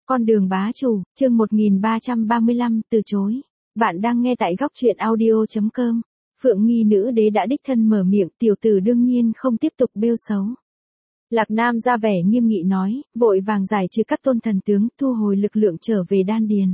Con đường bá chủ, chương 1335, từ chối. Bạn đang nghe tại góc truyện audio.com. Phượng Nghi nữ đế đã đích thân mở miệng, tiểu tử đương nhiên không tiếp tục bêu xấu. Lạc Nam ra vẻ nghiêm nghị nói, vội vàng giải trừ các tôn thần tướng, thu hồi lực lượng trở về đan điền.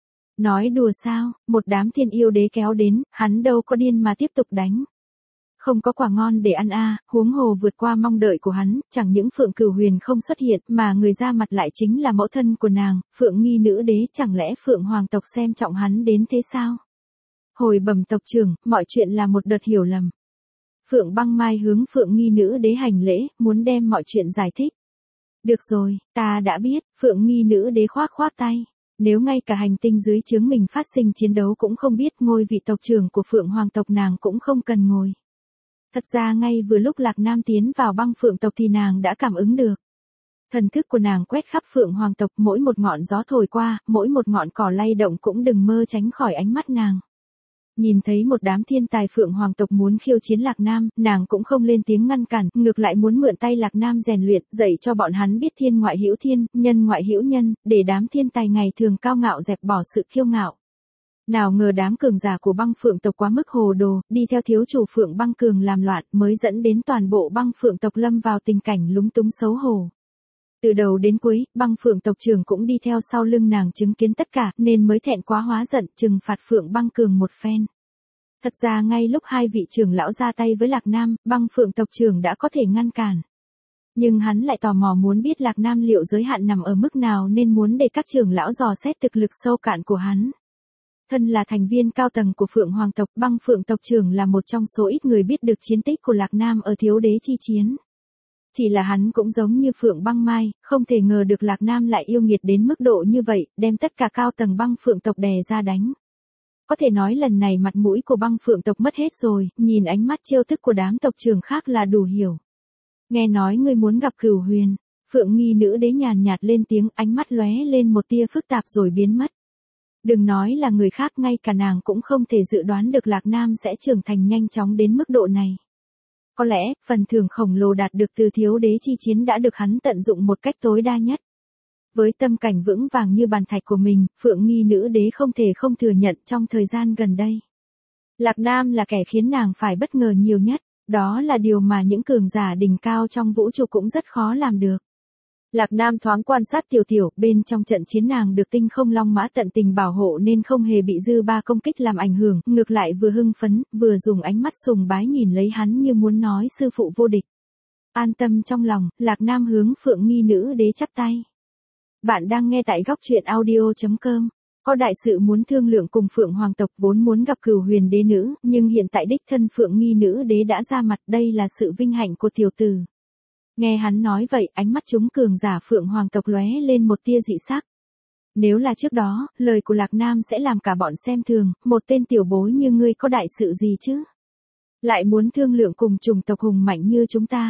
Nói đùa sao, một đám thiên yêu đế kéo đến, hắn đâu có điên mà tiếp tục đánh. Không có quả ngon để ăn huống hồ vượt qua mong đợi của hắn, chẳng những Phượng Cửu Huyền không xuất hiện mà người ra mặt lại chính là mẫu thân của nàng, Phượng Nghi nữ đế, chẳng lẽ Phượng hoàng tộc xem trọng hắn đến thế sao? Hồi bẩm tộc trưởng, mọi chuyện là một đợt hiểu lầm. Phượng Băng Mai hướng Phượng Nghi nữ đế hành lễ, muốn đem mọi chuyện giải thích. Được rồi, ta đã biết, Phượng Nghi nữ đế khoác tay. Nếu ngay cả hành tinh dưới trướng mình phát sinh chiến đấu cũng không biết, ngôi vị tộc trưởng của Phượng hoàng tộc nàng cũng không cần ngồi. Thật ra ngay vừa lúc Lạc Nam tiến vào Băng Phượng tộc thì nàng đã cảm ứng được. Thần thức của nàng quét khắp Phượng hoàng tộc, mỗi một ngọn gió thổi qua, mỗi một ngọn cỏ lay động cũng đừng mơ tránh khỏi ánh mắt nàng. Nhìn thấy một đám thiên tài Phượng hoàng tộc muốn khiêu chiến Lạc Nam, nàng cũng không lên tiếng ngăn cản, ngược lại muốn mượn tay Lạc Nam rèn luyện, dạy cho bọn hắn biết thiên ngoại hữu thiên, nhân ngoại hữu nhân, để đám thiên tài ngày thường cao ngạo dẹp bỏ sự kiêu ngạo. Nào ngờ đám cường giả của Băng Phượng tộc quá mức hồ đồ, đi theo thiếu chủ Phượng Băng Cường làm loạn, mới dẫn đến toàn bộ Băng Phượng tộc lâm vào tình cảnh lúng túng xấu hổ. Từ đầu đến cuối, Băng Phượng tộc trưởng cũng đi theo sau lưng nàng chứng kiến tất cả, nên mới thẹn quá hóa giận, trừng phạt Phượng Băng Cường một phen. Thật ra ngay lúc hai vị trưởng lão ra tay với Lạc Nam, Băng Phượng tộc trưởng đã có thể ngăn cản. Nhưng hắn lại tò mò muốn biết Lạc Nam liệu giới hạn nằm ở mức nào, nên muốn để các trưởng lão dò xét thực lực sâu cạn của hắn. Thân là thành viên cao tầng của Phượng hoàng tộc, Băng Phượng tộc trưởng là một trong số ít người biết được chiến tích của Lạc Nam ở Thiếu Đế chi chiến. Chỉ là hắn cũng giống như Phượng Băng Mai, không thể ngờ được Lạc Nam lại yêu nghiệt đến mức độ như vậy, đem tất cả cao tầng Băng Phượng tộc đè ra đánh. Có thể nói lần này mặt mũi của Băng Phượng tộc mất hết rồi, nhìn ánh mắt trêu tức của đám tộc trưởng khác là đủ hiểu. Nghe nói ngươi muốn gặp Cửu Huyền, Phượng Nghi nữ đế nhàn nhạt lên tiếng, ánh mắt lóe lên một tia phức tạp rồi biến mất. Đừng nói là người khác, ngay cả nàng cũng không thể dự đoán được Lạc Nam sẽ trưởng thành nhanh chóng đến mức độ này. Có lẽ, phần thưởng khổng lồ đạt được từ Thiếu Đế chi chiến đã được hắn tận dụng một cách tối đa nhất. Với tâm cảnh vững vàng như bàn thạch của mình, Phượng Nghi nữ đế không thể không thừa nhận trong thời gian gần đây. Lạc Nam là kẻ khiến nàng phải bất ngờ nhiều nhất, đó là điều mà những cường giả đỉnh cao trong vũ trụ cũng rất khó làm được. Lạc Nam thoáng quan sát Tiểu, bên trong trận chiến nàng được Tinh Không Long Mã tận tình bảo hộ nên không hề bị dư ba công kích làm ảnh hưởng, ngược lại vừa hưng phấn, vừa dùng ánh mắt sùng bái nhìn lấy hắn như muốn nói sư phụ vô địch. An tâm trong lòng, Lạc Nam hướng Phượng Nghi nữ đế chắp tay. Bạn đang nghe tại góc truyện audio.com. Có đại sự muốn thương lượng cùng Phượng hoàng tộc, vốn muốn gặp Cửu Huyền đế nữ, nhưng hiện tại đích thân Phượng Nghi nữ đế đã ra mặt, đây là sự vinh hạnh của tiểu tử. Nghe hắn nói vậy, ánh mắt chúng cường giả Phượng hoàng tộc lóe lên một tia dị sắc. Nếu là trước đó, lời của Lạc Nam sẽ làm cả bọn xem thường, một tên tiểu bối như ngươi có đại sự gì chứ? Lại muốn thương lượng cùng chủng tộc hùng mạnh như chúng ta.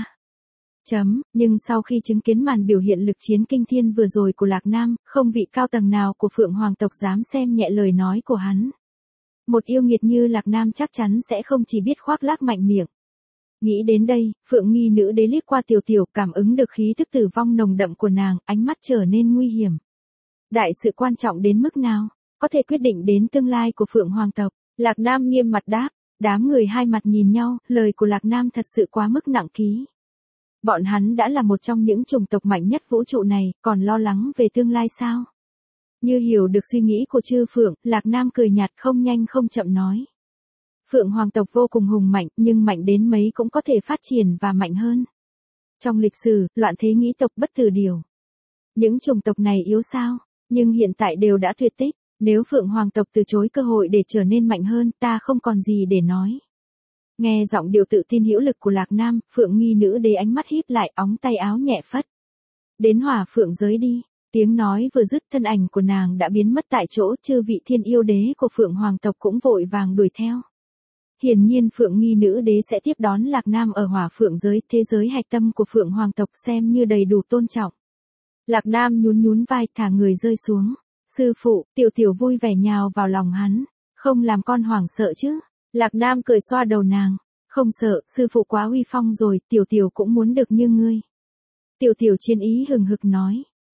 Nhưng sau khi chứng kiến màn biểu hiện lực chiến kinh thiên vừa rồi của Lạc Nam, không vị cao tầng nào của Phượng hoàng tộc dám xem nhẹ lời nói của hắn. Một yêu nghiệt như Lạc Nam chắc chắn sẽ không chỉ biết khoác lác mạnh miệng. Nghĩ đến đây, Phượng Nghi nữ đế liếc qua Tiểu, cảm ứng được khí tức tử vong nồng đậm của nàng, ánh mắt trở nên nguy hiểm. Đại sự quan trọng đến mức nào, có thể quyết định đến tương lai của Phượng hoàng tộc. Lạc Nam nghiêm mặt đáp, đám người hai mặt nhìn nhau, lời của Lạc Nam thật sự quá mức nặng ký. Bọn hắn đã là một trong những chủng tộc mạnh nhất vũ trụ này, còn lo lắng về tương lai sao? Như hiểu được suy nghĩ của chư Phượng, Lạc Nam cười nhạt không nhanh không chậm nói. Phượng hoàng tộc vô cùng hùng mạnh, nhưng mạnh đến mấy cũng có thể phát triển và mạnh hơn. Trong lịch sử, loạn thế nghĩ tộc bất tử điều. Những chủng tộc này yếu sao, nhưng hiện tại đều đã tuyệt tích. Nếu Phượng hoàng tộc từ chối cơ hội để trở nên mạnh hơn, ta không còn gì để nói. Nghe giọng điệu tự tin hữu lực của Lạc Nam, Phượng Nghi nữ đế ánh mắt híp lại, óng tay áo nhẹ phất. Đến Hỏa Phượng giới đi. Tiếng nói vừa dứt, thân ảnh của nàng đã biến mất tại chỗ, chư vị thiên yêu đế của Phượng hoàng tộc cũng vội vàng đuổi theo. Hiển nhiên Phượng Nghi nữ đế sẽ tiếp đón Lạc Nam ở Hỏa Phượng giới, thế giới hạch tâm của Phượng hoàng tộc, xem như đầy đủ tôn trọng. Lạc Nam nhún vai, thả người rơi xuống. Sư phụ, Tiểu vui vẻ nhào vào lòng hắn. Không làm con hoảng sợ chứ? Lạc Nam cười xoa đầu nàng. Không sợ, sư phụ quá uy phong rồi, Tiểu cũng muốn được như ngươi. Tiểu chiến ý hừng hực nói.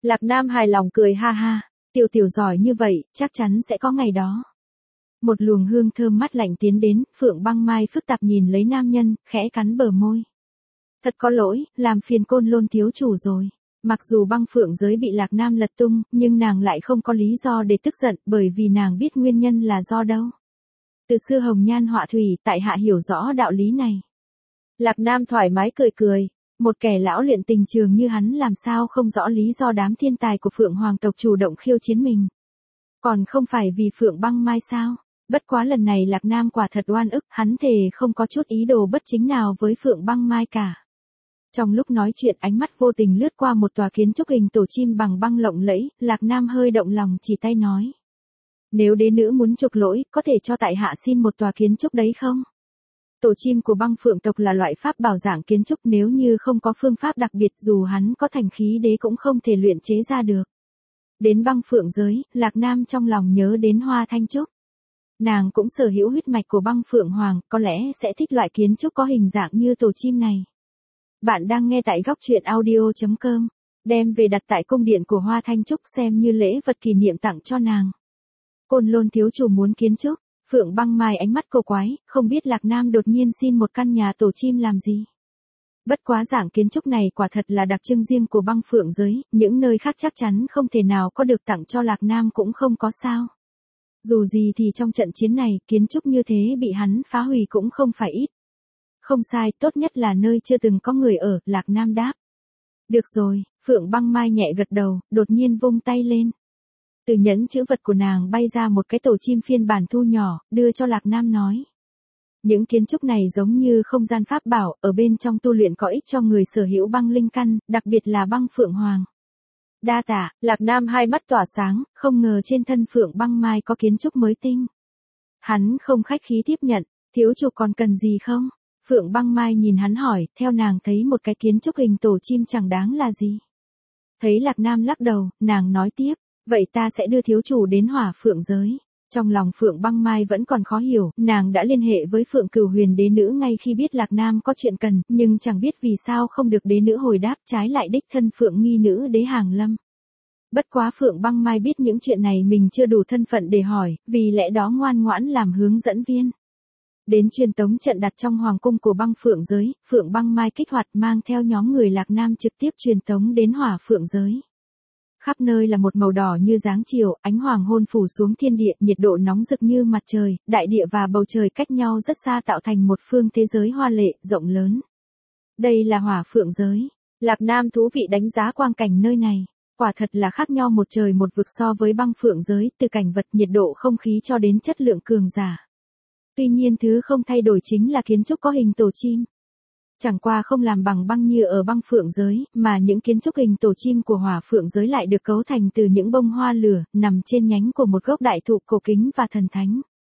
Lạc Nam hài lòng cười ha ha, Tiểu Tiểu giỏi như vậy, chắc chắn sẽ có ngày đó. Một luồng hương thơm mát lạnh tiến đến, Phượng Băng Mai phức tạp nhìn lấy nam nhân, khẽ cắn bờ môi. Thật có lỗi, làm phiền Côn Lôn thiếu chủ rồi. Mặc dù băng phượng giới bị Lạc Nam lật tung, nhưng nàng lại không có lý do để tức giận, bởi vì nàng biết nguyên nhân là do đâu. Từ xưa hồng nhan họa thủy, tại hạ hiểu rõ đạo lý này. Lạc Nam thoải mái cười cười, một kẻ lão luyện tình trường như hắn làm sao không rõ lý do đám thiên tài của Phượng Hoàng tộc chủ động khiêu chiến mình. Còn không phải vì Phượng Băng Mai sao? Bất quá lần này Lạc Nam quả thật oan ức, hắn thề không có chút ý đồ bất chính nào với Phượng Băng Mai cả. Trong lúc nói chuyện ánh mắt vô tình lướt qua một tòa kiến trúc hình tổ chim bằng băng lộng lẫy, Lạc Nam hơi động lòng chỉ tay nói. Nếu đế nữ muốn chuộc lỗi, có thể cho tại hạ xin một tòa kiến trúc đấy không? Tổ chim của băng phượng tộc là loại pháp bảo dạng kiến trúc, nếu như không có phương pháp đặc biệt dù hắn có thành khí đế cũng không thể luyện chế ra được. Đến băng phượng giới, Lạc Nam trong lòng nhớ đến Hoa Thanh Trúc. Nàng cũng sở hữu huyết mạch của băng phượng hoàng, có lẽ sẽ thích loại kiến trúc có hình dạng như tổ chim này. Bạn đang nghe tại góc truyện audio.com, đem về đặt tại cung điện của Hoa Thanh Trúc xem như lễ vật kỷ niệm tặng cho nàng. Côn Lôn thiếu chủ muốn kiến trúc, Phượng Băng Mai ánh mắt cô quái, không biết Lạc Nam đột nhiên xin một căn nhà tổ chim làm gì. Bất quá dạng kiến trúc này quả thật là đặc trưng riêng của băng phượng giới, những nơi khác chắc chắn không thể nào có được, tặng cho Lạc Nam cũng không có sao. Dù gì thì trong trận chiến này, kiến trúc như thế bị hắn phá hủy cũng không phải ít. Không sai, tốt nhất là nơi chưa từng có người ở, Lạc Nam đáp. Được rồi, Phượng Băng Mai nhẹ gật đầu, đột nhiên vung tay lên. Từ nhẫn chữ vật của nàng bay ra một cái tổ chim phiên bản thu nhỏ, đưa cho Lạc Nam nói. Những kiến trúc này giống như không gian pháp bảo, ở bên trong tu luyện có ích cho người sở hữu băng linh căn, đặc biệt là băng phượng hoàng. Đa tạ, Lạc Nam hai mắt tỏa sáng, không ngờ trên thân Phượng Băng Mai có kiến trúc mới tinh. Hắn không khách khí tiếp nhận, thiếu chủ còn cần gì không? Phượng Băng Mai nhìn hắn hỏi, theo nàng thấy một cái kiến trúc hình tổ chim chẳng đáng là gì. Thấy Lạc Nam lắc đầu, nàng nói tiếp, vậy ta sẽ đưa thiếu chủ đến Hỏa Phượng giới. Trong lòng Phượng Băng Mai vẫn còn khó hiểu, nàng đã liên hệ với Phượng Cửu Huyền đế nữ ngay khi biết Lạc Nam có chuyện cần, nhưng chẳng biết vì sao không được đế nữ hồi đáp, trái lại đích thân Phượng nghi nữ đế hàng lâm. Bất quá Phượng Băng Mai biết những chuyện này mình chưa đủ thân phận để hỏi, vì lẽ đó ngoan ngoãn làm hướng dẫn viên. Đến truyền tống trận đặt trong hoàng cung của băng phượng giới, Phượng Băng Mai kích hoạt mang theo nhóm người Lạc Nam trực tiếp truyền tống đến Hỏa Phượng giới. Khắp nơi là một màu đỏ như dáng chiều, ánh hoàng hôn phủ xuống thiên địa, nhiệt độ nóng rực như mặt trời, đại địa và bầu trời cách nhau rất xa tạo thành một phương thế giới hoa lệ, rộng lớn. Đây là Hỏa Phượng giới. Lạc Nam thú vị đánh giá quang cảnh nơi này. Quả thật là khác nhau một trời một vực so với băng phượng giới, từ cảnh vật, nhiệt độ không khí cho đến chất lượng cường giả. Tuy nhiên thứ không thay đổi chính là kiến trúc có hình tổ chim. Chẳng qua không làm bằng băng như ở băng phượng giới, mà những kiến trúc hình tổ chim của Hỏa Phượng giới lại được cấu thành từ những bông hoa lửa, nằm trên nhánh của một gốc đại thụ cổ kính và thần thánh.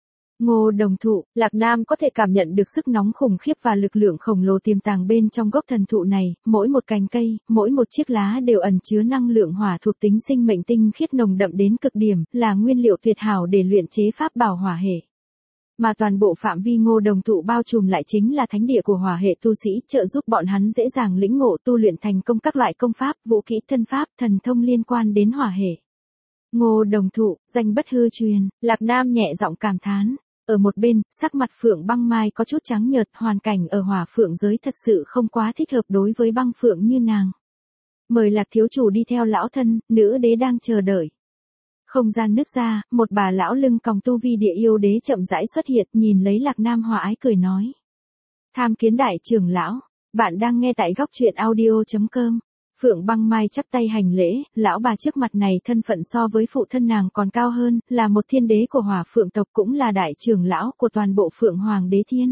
Ngô Đồng thụ, Lạc Nam có thể cảm nhận được sức nóng khủng khiếp và lực lượng khổng lồ tiềm tàng bên trong gốc thần thụ này, mỗi một cành cây, mỗi một chiếc lá đều ẩn chứa năng lượng hỏa thuộc tính sinh mệnh tinh khiết nồng đậm đến cực điểm, là nguyên liệu tuyệt hảo để luyện chế pháp bảo hỏa hệ. Mà toàn bộ phạm vi Ngô Đồng thụ bao trùm lại chính là thánh địa của hỏa hệ tu sĩ, trợ giúp bọn hắn dễ dàng lĩnh ngộ tu luyện thành công các loại công pháp, vũ kỹ, thân pháp, thần thông liên quan đến hỏa hệ. Ngô Đồng thụ, danh bất hư truyền, Lạc Nam nhẹ giọng cảm thán. Ở một bên, sắc mặt Phượng Băng Mai có chút trắng nhợt, hoàn cảnh ở Hỏa Phượng giới thật sự không quá thích hợp đối với băng phượng như nàng. Mời Lạc thiếu chủ đi theo lão thân, nữ đế đang chờ đợi. Không gian nứt ra, một bà lão lưng còng tu vi địa yêu đế chậm rãi xuất hiện, nhìn lấy Lạc Nam hòa ái cười nói. Tham kiến đại trưởng lão, bạn đang nghe tại góc truyện audio.com. Phượng Băng Mai chắp tay hành lễ, lão bà trước mặt này thân phận so với phụ thân nàng còn cao hơn, là một thiên đế của Hỏa Phượng tộc, cũng là đại trưởng lão của toàn bộ Phượng Hoàng đế thiên.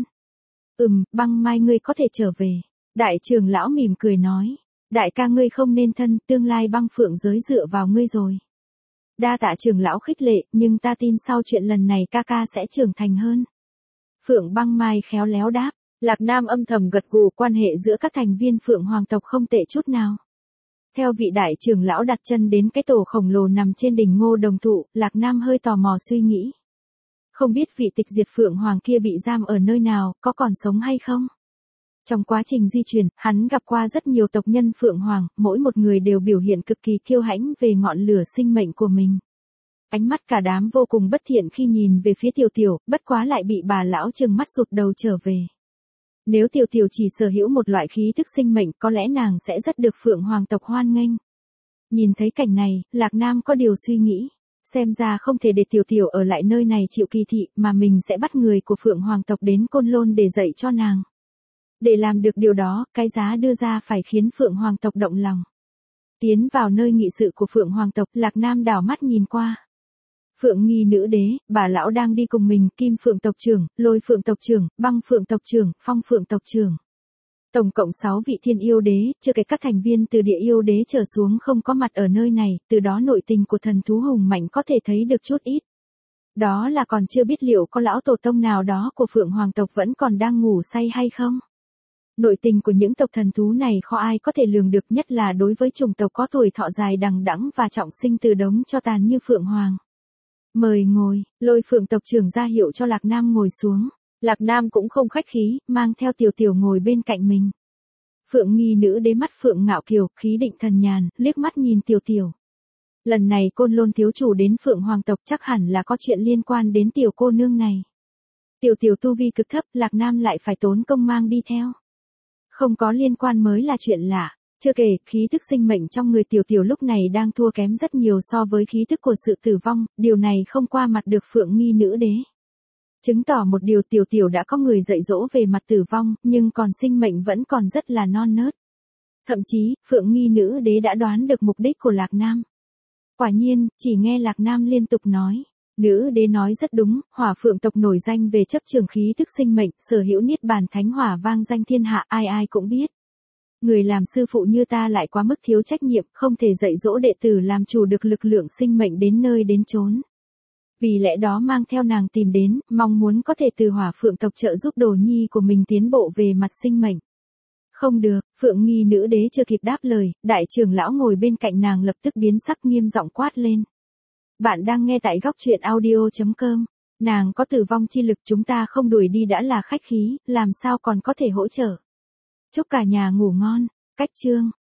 Băng Mai ngươi có thể trở về. Đại trưởng lão mỉm cười nói. Đại ca ngươi không nên thân, tương lai băng phượng giới dựa vào ngươi rồi. Đa tạ trưởng lão khích lệ, nhưng ta tin sau chuyện lần này ca ca sẽ trưởng thành hơn. Phượng Băng Mai khéo léo đáp. Lạc Nam âm thầm gật gù, quan hệ giữa các thành viên Phượng Hoàng tộc không tệ chút nào. Theo vị đại trưởng lão đặt chân đến cái tổ khổng lồ nằm trên đỉnh Ngô Đồng thụ, Lạc Nam hơi tò mò suy nghĩ. Không biết vị tịch diệt Phượng Hoàng kia bị giam ở nơi nào, có còn sống hay không? Trong quá trình di chuyển, hắn gặp qua rất nhiều tộc nhân Phượng Hoàng, mỗi một người đều biểu hiện cực kỳ kiêu hãnh về ngọn lửa sinh mệnh của mình. Ánh mắt cả đám vô cùng bất thiện khi nhìn về phía Tiểu Tiểu, bất quá lại bị bà lão trừng mắt rụt đầu trở về. Nếu Tiểu Tiểu chỉ sở hữu một loại khí thức sinh mệnh, có lẽ nàng sẽ rất được Phượng Hoàng tộc hoan nghênh. Nhìn thấy cảnh này, Lạc Nam có điều suy nghĩ. Xem ra không thể để Tiểu Tiểu ở lại nơi này chịu kỳ thị, mà mình sẽ bắt người của Phượng Hoàng tộc đến Côn Lôn để dạy cho nàng. Để làm được điều đó, cái giá đưa ra phải khiến Phượng Hoàng tộc động lòng. Tiến vào nơi nghị sự của Phượng Hoàng tộc, Lạc Nam đảo mắt nhìn qua. Phượng Nghi nữ đế, bà lão đang đi cùng mình, Kim Phượng tộc trưởng, Lôi Phượng tộc trưởng, Băng Phượng tộc trưởng, Phong Phượng tộc trưởng. Tổng cộng 6 vị thiên yêu đế, chưa kể các thành viên từ địa yêu đế trở xuống không có mặt ở nơi này, từ đó nội tình của thần thú hùng mạnh có thể thấy được chút ít. Đó là còn chưa biết liệu có lão tổ tông nào đó của Phượng Hoàng tộc vẫn còn đang ngủ say hay không. Nội tình của những tộc thần thú này khó ai có thể lường được, nhất là đối với chủng tộc có tuổi thọ dài đằng đẵng và trọng sinh từ đống cho tàn như Phượng Hoàng. Mời ngồi, Lôi Phượng tộc trưởng ra hiệu cho Lạc Nam ngồi xuống. Lạc Nam cũng không khách khí, mang theo Tiểu Tiểu ngồi bên cạnh mình. Phượng Nghi nữ đế mắt Phượng ngạo kiều, khí định thần nhàn, liếc mắt nhìn Tiểu Tiểu. Lần này Côn Lôn thiếu chủ đến Phượng Hoàng tộc chắc hẳn là có chuyện liên quan đến tiểu cô nương này. Tiểu Tiểu tu vi cực thấp, Lạc Nam lại phải tốn công mang đi theo. Không có liên quan mới là chuyện lạ. Chưa kể, khí thức sinh mệnh trong người Tiểu Tiểu lúc này đang thua kém rất nhiều so với khí thức của sự tử vong, điều này không qua mặt được Phượng Nghi nữ đế. Chứng tỏ một điều, Tiểu Tiểu đã có người dạy dỗ về mặt tử vong, nhưng còn sinh mệnh vẫn còn rất là non nớt. Thậm chí, Phượng Nghi nữ đế đã đoán được mục đích của Lạc Nam. Quả nhiên, chỉ nghe Lạc Nam liên tục nói. Nữ đế nói rất đúng, Hỏa Phượng tộc nổi danh về chấp trường khí thức sinh mệnh, sở hữu niết bàn thánh hỏa vang danh thiên hạ, ai ai cũng biết. Người làm sư phụ như ta lại quá mức thiếu trách nhiệm, không thể dạy dỗ đệ tử làm chủ được lực lượng sinh mệnh đến nơi đến chốn. Vì lẽ đó mang theo nàng tìm đến, mong muốn có thể từ Hỏa Phượng tộc trợ giúp đồ nhi của mình tiến bộ về mặt sinh mệnh. Không được, Phượng Nghi nữ đế chưa kịp đáp lời, đại trưởng lão ngồi bên cạnh nàng lập tức biến sắc nghiêm giọng quát lên. Bạn đang nghe tại góc truyện audio.com. Nàng có tử vong chi lực, chúng ta không đuổi đi đã là khách khí, làm sao còn có thể hỗ trợ. Chúc cả nhà ngủ ngon. Cách chương.